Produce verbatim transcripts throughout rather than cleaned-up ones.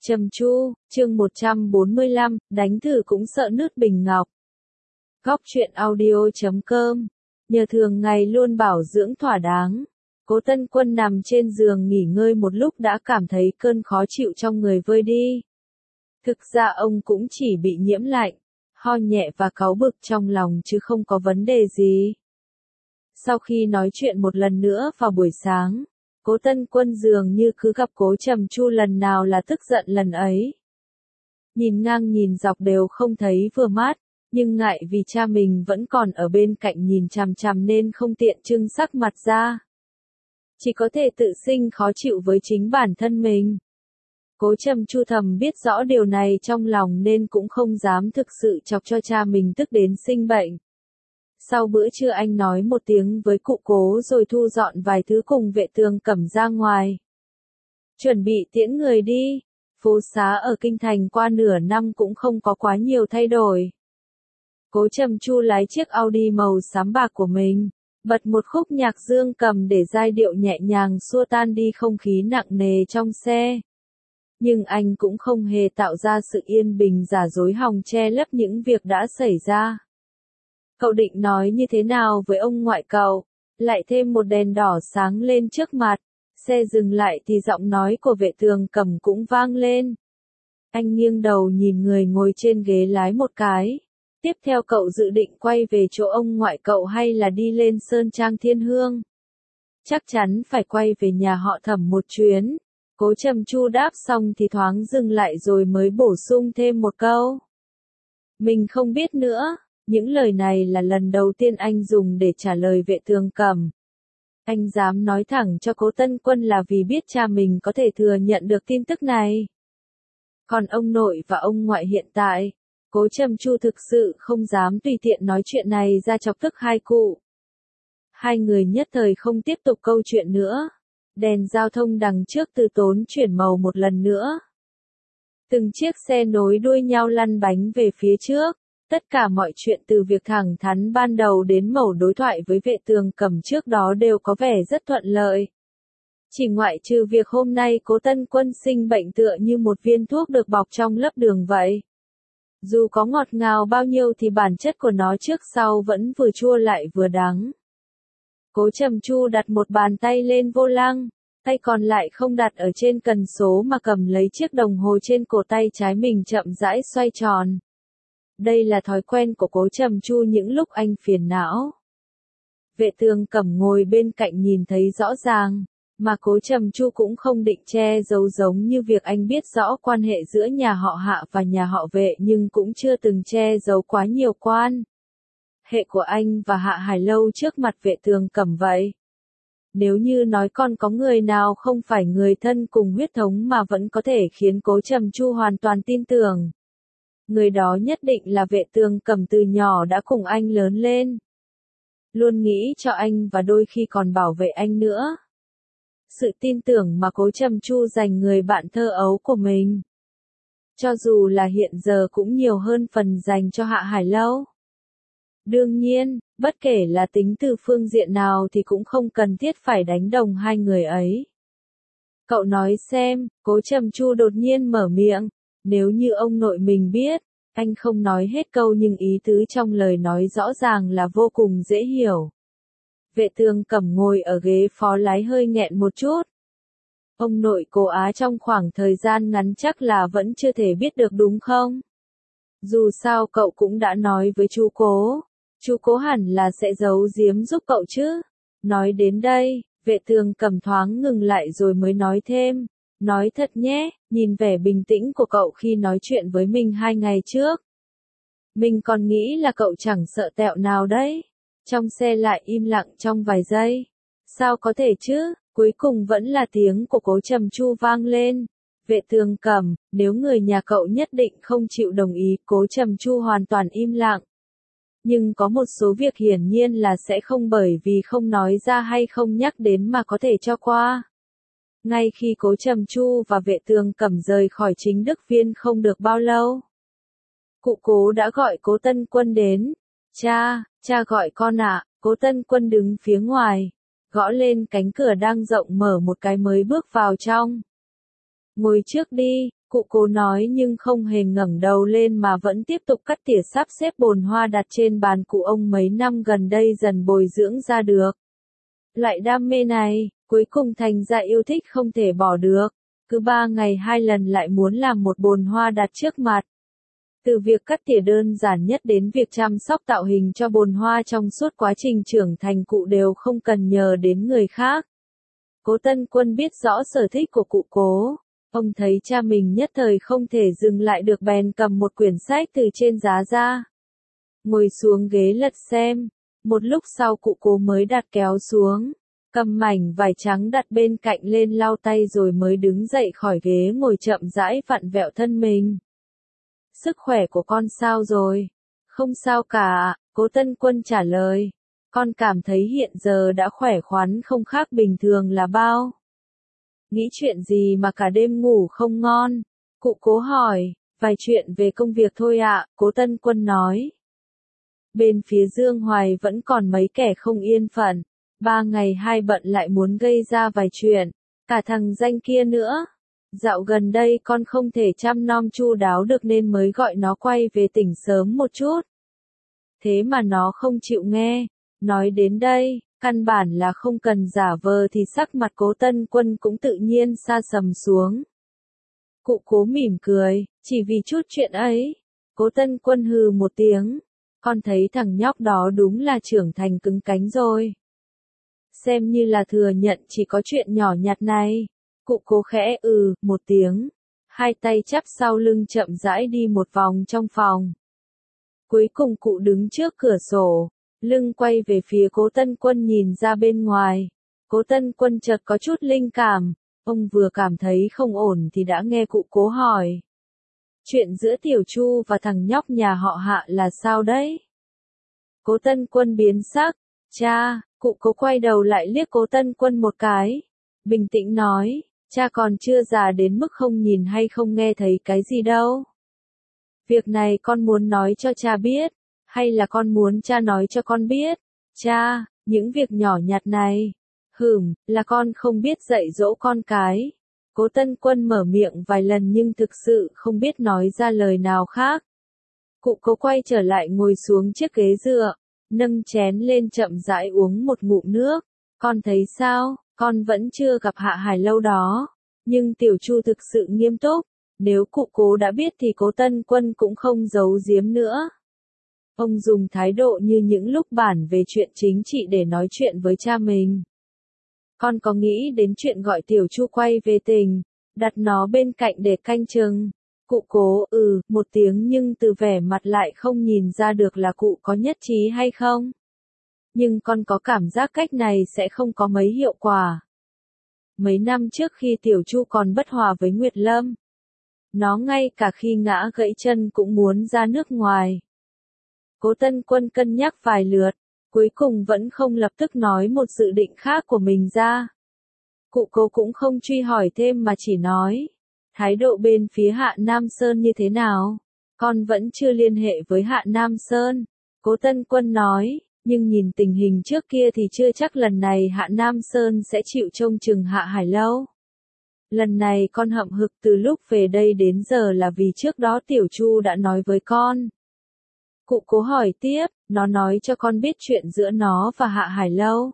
Trầm Chu, chương một trăm bốn mươi lăm, đánh thử cũng sợ nứt bình ngọc. Góc truyện audio chấm com, nhờ thường ngày luôn bảo dưỡng thỏa đáng. Cố Tân Quân nằm trên giường nghỉ ngơi một lúc đã cảm thấy cơn khó chịu trong người vơi đi. Thực ra ông cũng chỉ bị nhiễm lạnh, ho nhẹ và cáu bực trong lòng chứ không có vấn đề gì. Sau khi nói chuyện một lần nữa vào buổi sáng, Cố Tân Quân dường như cứ gặp Cố Trầm Chu lần nào là tức giận lần ấy. Nhìn ngang nhìn dọc đều không thấy vừa mắt, nhưng ngại vì cha mình vẫn còn ở bên cạnh nhìn chằm chằm nên không tiện trưng sắc mặt ra. Chỉ có thể tự sinh khó chịu với chính bản thân mình. Cố Trầm Chu thầm biết rõ điều này trong lòng nên cũng không dám thực sự chọc cho cha mình tức đến sinh bệnh. Sau bữa trưa anh nói một tiếng với cụ Cố rồi thu dọn vài thứ cùng Vệ Tường Cẩm ra ngoài. Chuẩn bị tiễn người đi. Phố xá ở Kinh Thành qua nửa năm cũng không có quá nhiều thay đổi. Cố Trầm Chu lái chiếc Audi màu xám bạc của mình, bật một khúc nhạc dương cầm để giai điệu nhẹ nhàng xua tan đi không khí nặng nề trong xe. Nhưng anh cũng không hề tạo ra sự yên bình giả dối hòng che lấp những việc đã xảy ra. Cậu định nói như thế nào với ông ngoại cậu? Lại thêm một đèn đỏ sáng lên trước mặt, xe dừng lại thì giọng nói của Vệ Tường Cẩm cũng vang lên. Anh nghiêng đầu nhìn người ngồi trên ghế lái một cái. Tiếp theo cậu dự định quay về chỗ ông ngoại cậu hay là đi lên Sơn Trang Thiên Hương? Chắc chắn phải quay về nhà họ Thẩm một chuyến. Cố Trầm Chu đáp xong thì thoáng dừng lại rồi mới bổ sung thêm một câu. Mình không biết nữa. Những lời này là lần đầu tiên anh dùng để trả lời Vệ Tường Cẩm. Anh dám nói thẳng cho Cố Tân Quân là vì biết cha mình có thể thừa nhận được tin tức này. Còn ông nội và ông ngoại hiện tại, Cố Trầm Chu thực sự không dám tùy tiện nói chuyện này ra chọc tức hai cụ. Hai người nhất thời không tiếp tục câu chuyện nữa. Đèn giao thông đằng trước từ tốn chuyển màu một lần nữa. Từng chiếc xe nối đuôi nhau lăn bánh về phía trước. Tất cả mọi chuyện từ việc thẳng thắn ban đầu đến mẩu đối thoại với Vệ Tường Cẩm trước đó đều có vẻ rất thuận lợi. Chỉ ngoại trừ việc hôm nay Cố Tân Quân sinh bệnh tựa như một viên thuốc được bọc trong lớp đường vậy. Dù có ngọt ngào bao nhiêu thì bản chất của nó trước sau vẫn vừa chua lại vừa đắng. Cố Trầm Chu đặt một bàn tay lên vô lăng, tay còn lại không đặt ở trên cần số mà cầm lấy chiếc đồng hồ trên cổ tay trái mình chậm rãi xoay tròn. Đây là thói quen của Cố Trầm Chu những lúc anh phiền não. Vệ Tường Cẩm ngồi bên cạnh nhìn thấy rõ ràng, mà Cố Trầm Chu cũng không định che giấu giống như việc anh biết rõ quan hệ giữa nhà họ Hạ và nhà họ Vệ nhưng cũng chưa từng che giấu quá nhiều quan hệ của anh và Hạ Hải Lâu trước mặt Vệ Tường Cẩm vậy. Nếu như nói con có người nào không phải người thân cùng huyết thống mà vẫn có thể khiến Cố Trầm Chu hoàn toàn tin tưởng, người đó nhất định là Vệ Tường Cẩm từ nhỏ đã cùng anh lớn lên. Luôn nghĩ cho anh và đôi khi còn bảo vệ anh nữa. Sự tin tưởng mà Cố Trầm Chu dành người bạn thơ ấu của mình, cho dù là hiện giờ cũng nhiều hơn phần dành cho Hạ Hải Lâu. Đương nhiên, bất kể là tính từ phương diện nào thì cũng không cần thiết phải đánh đồng hai người ấy. Cậu nói xem, Cố Trầm Chu đột nhiên mở miệng. Nếu như ông nội mình biết, anh không nói hết câu nhưng ý tứ trong lời nói rõ ràng là vô cùng dễ hiểu. Vệ Tường Cẩm ngồi ở ghế phó lái hơi nghẹn một chút. Ông nội Cố Á trong khoảng thời gian ngắn chắc là vẫn chưa thể biết được đúng không? Dù sao cậu cũng đã nói với chú Cố. Chú Cố hẳn là sẽ giấu giếm giúp cậu chứ. Nói đến đây, Vệ Tường Cẩm thoáng ngừng lại rồi mới nói thêm. Nói thật nhé, nhìn vẻ bình tĩnh của cậu khi nói chuyện với mình hai ngày trước. Mình còn nghĩ là cậu chẳng sợ tẹo nào đấy. Trong xe lại im lặng trong vài giây. Sao có thể chứ, cuối cùng vẫn là tiếng của Cố Trầm Chu vang lên. Vệ Tường Cẩm, nếu người nhà cậu nhất định không chịu đồng ý, Cố Trầm Chu hoàn toàn im lặng. Nhưng có một số việc hiển nhiên là sẽ không bởi vì không nói ra hay không nhắc đến mà có thể cho qua. Ngay khi Cố Trầm Chu và Vệ Tường Cẩm rời khỏi Chính Đức Viên không được bao lâu, cụ Cố đã gọi Cố Tân Quân đến. Cha, cha gọi con ạ. Cố Tân Quân đứng phía ngoài, gõ lên cánh cửa đang rộng mở một cái mới bước vào trong. Ngồi trước đi, Cụ cố nói nhưng không hề ngẩng đầu lên mà vẫn tiếp tục cắt tỉa sắp xếp bồn hoa đặt trên bàn cụ ông mấy năm gần đây dần bồi dưỡng ra được. Loại đam mê này, cuối cùng thành ra yêu thích không thể bỏ được, cứ ba ngày hai lần lại muốn làm một bồn hoa đặt trước mặt. Từ việc cắt tỉa đơn giản nhất đến việc chăm sóc tạo hình cho bồn hoa trong suốt quá trình trưởng thành cụ đều không cần nhờ đến người khác. Cố Tân Quân biết rõ sở thích của cụ cố. Ông thấy cha mình nhất thời không thể dừng lại được bèn cầm một quyển sách từ trên giá ra. Ngồi xuống ghế lật xem. Một lúc sau cụ cố mới đặt kéo xuống. Cầm mảnh vải trắng đặt bên cạnh lên lau tay rồi mới đứng dậy khỏi ghế ngồi chậm rãi vặn vẹo thân mình. Sức khỏe của con sao rồi? Không sao cả, Cố Tân Quân trả lời. Con cảm thấy hiện giờ đã khỏe khoắn không khác bình thường là bao. Nghĩ chuyện gì mà cả đêm ngủ không ngon? Cụ cố hỏi, vài chuyện về công việc thôi ạ, Cố Tân Quân nói. Bên phía Dương Hoài vẫn còn mấy kẻ không yên phận, ba ngày hai bận lại muốn gây ra vài chuyện, cả thằng danh kia nữa. Dạo gần đây con không thể chăm nom chu đáo được nên mới gọi nó quay về tỉnh sớm một chút. Thế mà nó không chịu nghe, nói đến đây, căn bản là không cần giả vờ thì sắc mặt Cố Tân Quân cũng tự nhiên sa sầm xuống. Cụ cố mỉm cười, chỉ vì chút chuyện ấy. Cố Tân Quân hừ một tiếng, con thấy thằng nhóc đó đúng là trưởng thành cứng cánh rồi. Xem như là thừa nhận chỉ có chuyện nhỏ nhặt này. Cụ cố khẽ ừ, một tiếng, hai tay chắp sau lưng chậm rãi đi một vòng trong phòng. Cuối cùng cụ đứng trước cửa sổ, lưng quay về phía Cố Tân Quân nhìn ra bên ngoài. Cố Tân Quân chợt có chút linh cảm, ông vừa cảm thấy không ổn thì đã nghe cụ cố hỏi. Chuyện giữa Tiểu Chu và thằng nhóc nhà họ Hạ là sao đấy? Cố Tân Quân biến sắc, cha, cụ cố quay đầu lại liếc Cố Tân Quân một cái, bình tĩnh nói, cha còn chưa già đến mức không nhìn hay không nghe thấy cái gì đâu. Việc này con muốn nói cho cha biết, hay là con muốn cha nói cho con biết? Cha, những việc nhỏ nhặt này, hừm, là con không biết dạy dỗ con cái. Cố Tân Quân mở miệng vài lần nhưng thực sự không biết nói ra lời nào khác. Cụ cố quay trở lại ngồi xuống chiếc ghế dựa, nâng chén lên chậm rãi uống một ngụm nước. Con thấy sao, con vẫn chưa gặp Hạ Hải lâu đó, nhưng Tiểu Chu thực sự nghiêm túc. Nếu cụ cố đã biết thì Cố Tân Quân cũng không giấu giếm nữa. Ông dùng thái độ như những lúc bản về chuyện chính trị để nói chuyện với cha mình. Con có nghĩ đến chuyện gọi Tiểu Chu quay về tỉnh, đặt nó bên cạnh để canh chừng? Cụ cố ừ, một tiếng nhưng từ vẻ mặt lại không nhìn ra được là cụ có nhất trí hay không. Nhưng con có cảm giác cách này sẽ không có mấy hiệu quả. Mấy năm trước khi Tiểu Chu còn bất hòa với Nguyệt Lâm, nó ngay cả khi ngã gãy chân cũng muốn ra nước ngoài. Cố Tân Quân cân nhắc vài lượt, cuối cùng vẫn không lập tức nói một dự định khác của mình ra. Cụ cố cũng không truy hỏi thêm mà chỉ nói, thái độ bên phía Hạ Nam Sơn như thế nào? Con vẫn chưa liên hệ với Hạ Nam Sơn. Cố Tân Quân nói, nhưng nhìn tình hình trước kia thì chưa chắc lần này Hạ Nam Sơn sẽ chịu trông chừng Hạ Hải lâu. Lần này con hậm hực từ lúc về đây đến giờ là vì trước đó Tiểu Chu đã nói với con. Cụ cố hỏi tiếp, nó nói cho con biết chuyện giữa nó và Hạ Hải lâu.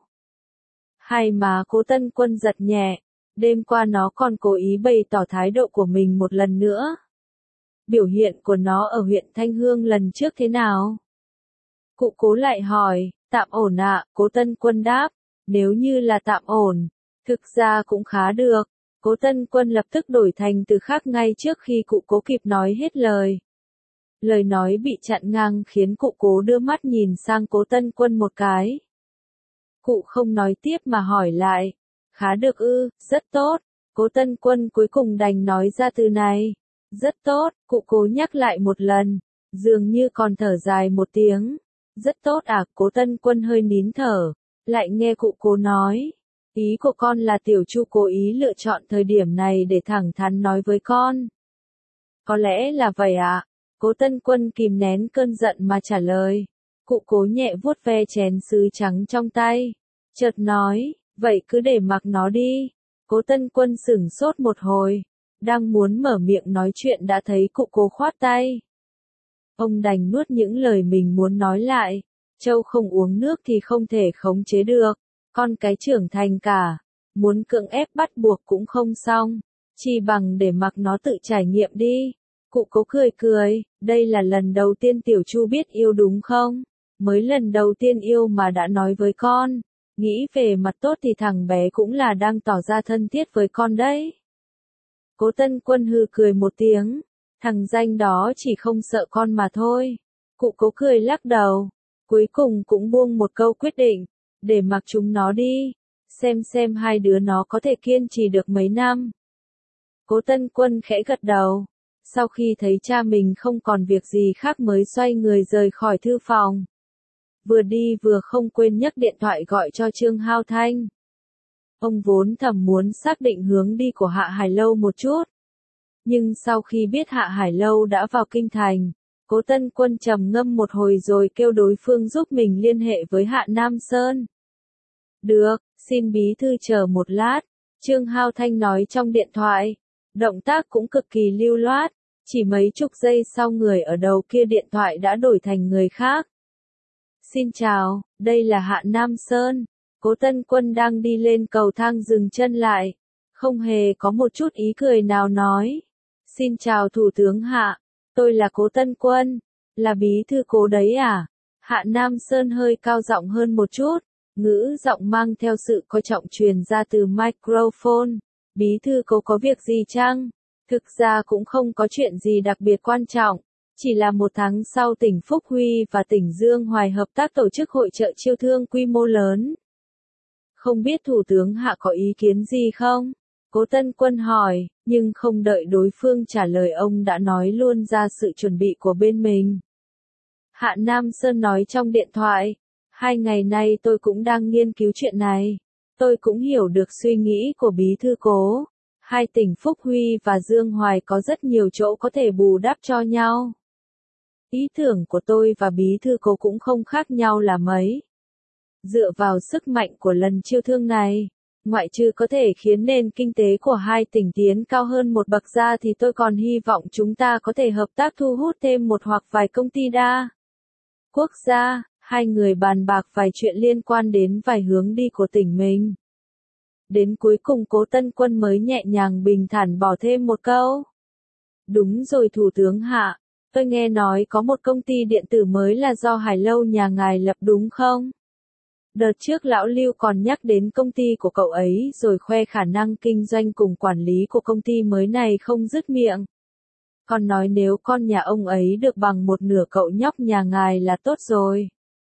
Hay mà Cố Tân Quân giật nhẹ, đêm qua nó còn cố ý bày tỏ thái độ của mình một lần nữa. Biểu hiện của nó ở huyện Thanh Hương lần trước thế nào? Cụ cố lại hỏi, tạm ổn ạ, Cố Tân Quân đáp, nếu như là tạm ổn, thực ra cũng khá được. Cố Tân Quân lập tức đổi thành từ khác ngay trước khi cụ cố kịp nói hết lời. Lời nói bị chặn ngang khiến cụ cố đưa mắt nhìn sang Cố Tân Quân một cái. Cụ không nói tiếp mà hỏi lại, khá được ư, rất tốt. Cố Tân Quân cuối cùng đành nói ra từ này, rất tốt, cụ cố nhắc lại một lần, dường như còn thở dài một tiếng. Rất tốt à, Cố Tân Quân hơi nín thở, lại nghe cụ cố nói. Ý của con là Tiểu Chu cố ý lựa chọn thời điểm này để thẳng thắn nói với con. Có lẽ là vậy ạ. À? Cố Tân Quân kìm nén cơn giận mà trả lời. Cụ cố nhẹ vuốt ve chén sứ trắng trong tay. Chợt nói, vậy cứ để mặc nó đi. Cố Tân Quân sửng sốt một hồi. đang muốn mở miệng nói chuyện đã thấy cụ Cố khoát tay. Ông đành nuốt những lời mình muốn nói lại, trâu không uống nước thì không thể khống chế được, con cái trưởng thành cả, muốn cưỡng ép bắt buộc cũng không xong, chỉ bằng để mặc nó tự trải nghiệm đi. Cụ Cố cười cười, đây là lần đầu tiên Tiểu Chu biết yêu đúng không? Mới lần đầu tiên yêu mà đã nói với con, nghĩ về mặt tốt thì thằng bé cũng là đang tỏ ra thân thiết với con đấy. Cố Tân Quân hừ cười một tiếng, thằng danh đó chỉ không sợ con mà thôi. Cụ Cố cười lắc đầu, cuối cùng cũng buông một câu quyết định, để mặc chúng nó đi, xem xem hai đứa nó có thể kiên trì được mấy năm. Cố Tân Quân khẽ gật đầu, sau khi thấy cha mình không còn việc gì khác mới xoay người rời khỏi thư phòng. Vừa đi vừa không quên nhấc điện thoại gọi cho Trương Hao Thanh. Ông vốn thầm muốn xác định hướng đi của Hạ Hải Lâu một chút. Nhưng sau khi biết Hạ Hải Lâu đã vào kinh thành, Cố Tân Quân trầm ngâm một hồi rồi kêu đối phương giúp mình liên hệ với Hạ Nam Sơn. Được, xin bí thư chờ một lát, Trương Hao Thanh nói trong điện thoại. Động tác cũng cực kỳ lưu loát, chỉ mấy chục giây sau người ở đầu kia điện thoại đã đổi thành người khác. Xin chào, đây là Hạ Nam Sơn. Cố Tân Quân đang đi lên cầu thang dừng chân lại, không hề có một chút ý cười nào nói. Xin chào Thủ tướng Hạ, tôi là Cố Tân Quân, là bí thư Cố đấy à? Hạ Nam Sơn hơi cao giọng hơn một chút, ngữ giọng mang theo sự coi trọng truyền ra từ microphone. Bí thư Cố có việc gì chăng? Thực ra cũng không có chuyện gì đặc biệt quan trọng, chỉ là một tháng sau tỉnh Phúc Huy và tỉnh Dương Hoài hợp tác tổ chức hội chợ chiêu thương quy mô lớn. Không biết Thủ tướng Hạ có ý kiến gì không? Cố Tân Quân hỏi, nhưng không đợi đối phương trả lời ông đã nói luôn ra sự chuẩn bị của bên mình. Hạ Nam Sơn nói trong điện thoại, hai ngày nay tôi cũng đang nghiên cứu chuyện này. Tôi cũng hiểu được suy nghĩ của bí thư Cố. Hai tỉnh Phúc Huy và Dương Hoài có rất nhiều chỗ có thể bù đắp cho nhau. Ý tưởng của tôi và bí thư Cố cũng không khác nhau là mấy. Dựa vào sức mạnh của lần chiêu thương này, ngoại trừ có thể khiến nền kinh tế của hai tỉnh tiến cao hơn một bậc ra thì tôi còn hy vọng chúng ta có thể hợp tác thu hút thêm một hoặc vài công ty đa quốc gia. Hai người bàn bạc vài chuyện liên quan đến vài hướng đi của tỉnh mình. Đến cuối cùng Cố Tân Quân mới nhẹ nhàng bình thản bỏ thêm một câu. Đúng rồi Thủ tướng Hạ, tôi nghe nói có một công ty điện tử mới là do Hải Lâu nhà ngài lập đúng không? Đợt trước lão Lưu còn nhắc đến công ty của cậu ấy rồi khoe khả năng kinh doanh cùng quản lý của công ty mới này không dứt miệng. Còn nói nếu con nhà ông ấy được bằng một nửa cậu nhóc nhà ngài là tốt rồi.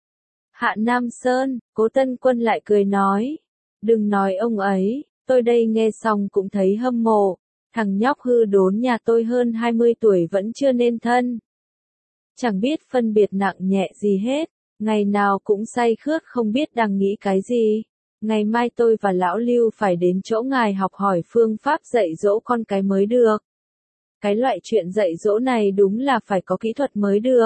Hạ Nam Sơn, Cố Tân Quân lại cười nói. Đừng nói ông ấy, tôi đây nghe xong cũng thấy hâm mộ. Thằng nhóc hư đốn nhà tôi hơn hai mươi tuổi vẫn chưa nên thân. Chẳng biết phân biệt nặng nhẹ gì hết, ngày nào cũng say khướt không biết đang nghĩ cái gì. Ngày mai tôi và lão Lưu phải đến chỗ ngài học hỏi phương pháp dạy dỗ con cái mới được. Cái loại chuyện dạy dỗ này đúng là phải có kỹ thuật mới được.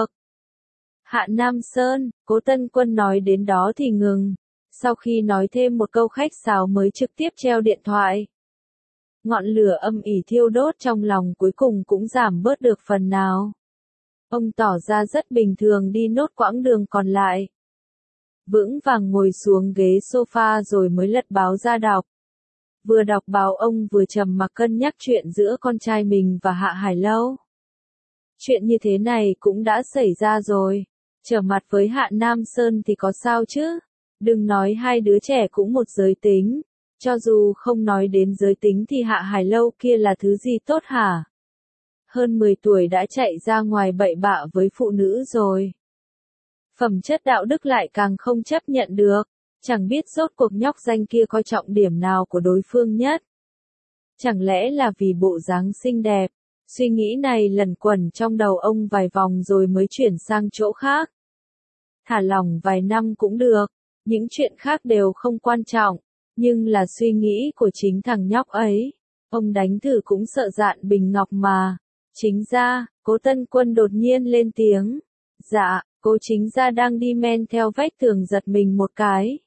Hạ Nam Sơn, Cố Tân Quân nói đến đó thì ngừng. Sau khi nói thêm một câu khách sáo mới trực tiếp treo điện thoại. Ngọn lửa âm ỉ thiêu đốt trong lòng cuối cùng cũng giảm bớt được phần nào. Ông tỏ ra rất bình thường đi nốt quãng đường còn lại. Vững vàng ngồi xuống ghế sofa rồi mới lật báo ra đọc. Vừa đọc báo ông vừa trầm mặc cân nhắc chuyện giữa con trai mình và Hạ Hải Lâu. Chuyện như thế này cũng đã xảy ra rồi. Trở mặt với Hạ Nam Sơn thì có sao chứ? Đừng nói hai đứa trẻ cũng một giới tính. Cho dù không nói đến giới tính thì Hạ Hải Lâu kia là thứ gì tốt hả? Hơn mười tuổi đã chạy ra ngoài bậy bạ với phụ nữ rồi. Phẩm chất đạo đức lại càng không chấp nhận được. Chẳng biết rốt cuộc nhóc danh kia coi trọng điểm nào của đối phương nhất. Chẳng lẽ là vì bộ dáng xinh đẹp? Suy nghĩ này lẩn quẩn trong đầu ông vài vòng rồi mới chuyển sang chỗ khác. Thả lỏng vài năm cũng được, những chuyện khác đều không quan trọng, nhưng là suy nghĩ của chính thằng nhóc ấy. Ông đánh thử cũng sợ dạn bình ngọc mà. Chính ra, Cố Tân Quân đột nhiên lên tiếng. Dạ, Cố chính ra đang đi men theo vách tường giật mình một cái.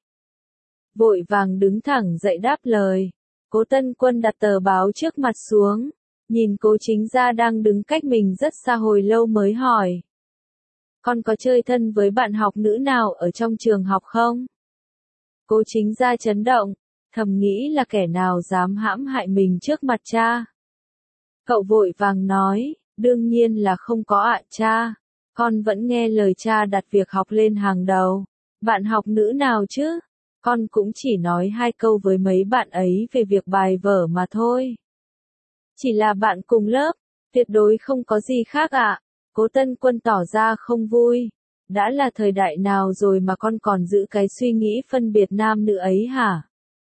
Vội vàng đứng thẳng dậy đáp lời. Cố Tân Quân đặt tờ báo trước mặt xuống. Nhìn Cố Chính Gia đang đứng cách mình rất xa hồi lâu mới hỏi. Con có chơi thân với bạn học nữ nào ở trong trường học không? Cố Chính Gia chấn động, thầm nghĩ là kẻ nào dám hãm hại mình trước mặt cha. Cậu vội vàng nói, đương nhiên là không có ạ cha. Con vẫn nghe lời cha đặt việc học lên hàng đầu. Bạn học nữ nào chứ? Con cũng chỉ nói hai câu với mấy bạn ấy về việc bài vở mà thôi. Chỉ là bạn cùng lớp, tuyệt đối không có gì khác ạ. Cố Tân Quân tỏ ra không vui. Đã là thời đại nào rồi mà con còn giữ cái suy nghĩ phân biệt nam nữ ấy hả?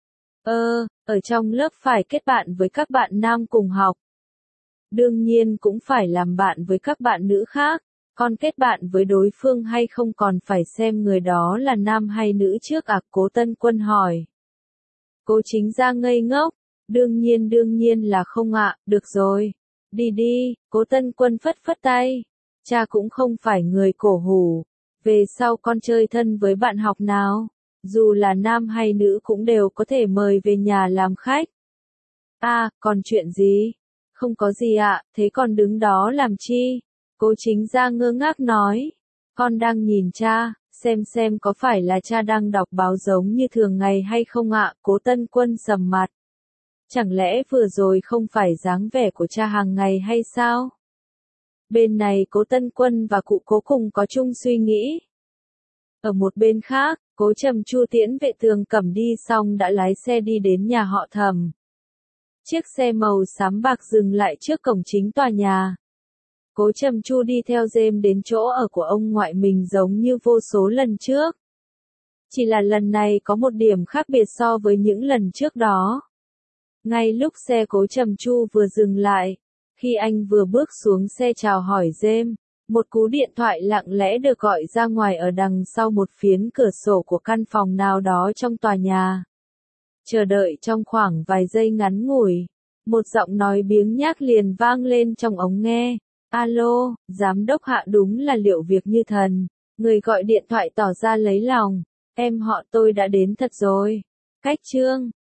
Ơ, ở trong lớp phải kết bạn với các bạn nam cùng học. Đương nhiên cũng phải làm bạn với các bạn nữ khác. Con kết bạn với đối phương hay không còn phải xem người đó là nam hay nữ trước à? Cố Tân Quân hỏi. Cố Chính Gia ngây ngốc. Đương nhiên đương nhiên là không ạ, được rồi. Đi đi, Cố Tân Quân phất phất tay. Cha cũng không phải người cổ hủ. Về sau con chơi thân với bạn học nào, dù là nam hay nữ cũng đều có thể mời về nhà làm khách. À, còn chuyện gì? Không có gì ạ, thế con đứng đó làm chi? Cố Chính Gia ngơ ngác nói. Con đang nhìn cha, xem xem có phải là cha đang đọc báo giống như thường ngày hay không ạ? Cố Tân Quân sầm mặt. Chẳng lẽ vừa rồi không phải dáng vẻ của cha hàng ngày hay sao? Bên này Cố Tân Quân và cụ Cố cùng có chung suy nghĩ. Ở một bên khác, Cố Trầm Chu tiễn vệ Tường Cẩm đi xong đã lái xe đi đến nhà họ Thẩm. Chiếc xe màu xám bạc dừng lại trước cổng chính tòa nhà. Cố Trầm Chu đi theo Dêm đến chỗ ở của ông ngoại mình giống như vô số lần trước. Chỉ là lần này có một điểm khác biệt so với những lần trước đó. Ngay lúc xe Cố Trầm Chu vừa dừng lại, khi anh vừa bước xuống xe chào hỏi Dêm, một cú điện thoại lặng lẽ được gọi ra ngoài ở đằng sau một phiến cửa sổ của căn phòng nào đó trong tòa nhà. Chờ đợi trong khoảng vài giây ngắn ngủi, một giọng nói biếng nhác liền vang lên trong ống nghe. Alo, giám đốc Hạ, đúng là Liệu Việc Như Thần. Người gọi điện thoại tỏ ra lấy lòng. Em họ tôi đã đến thật rồi. Cách Trương.